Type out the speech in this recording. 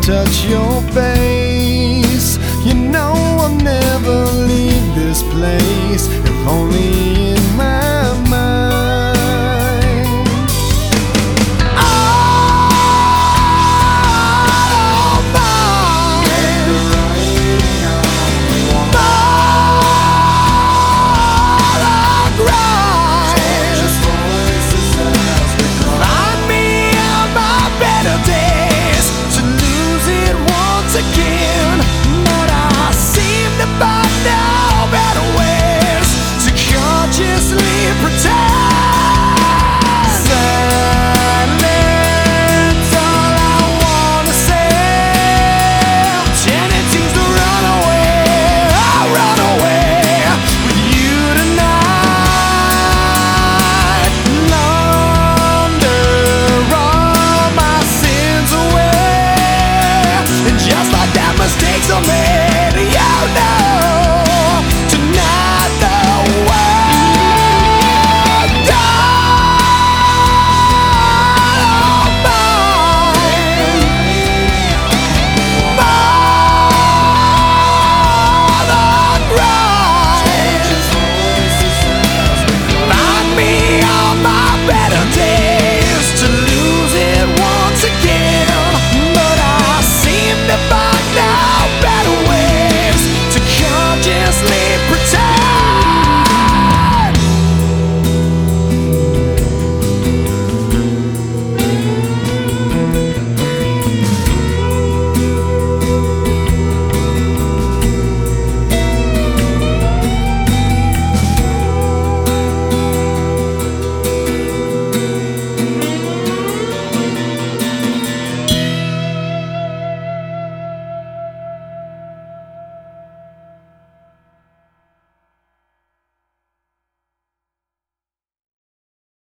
touch your face. You know I'll never leave this place, if only in my mind. Again, but I seem to find no better ways to consciously pretend. Silence, all I wanna say. Tendencies to run away, I run away with you tonight. Launder all my sins away, and just like that, mistakes are made.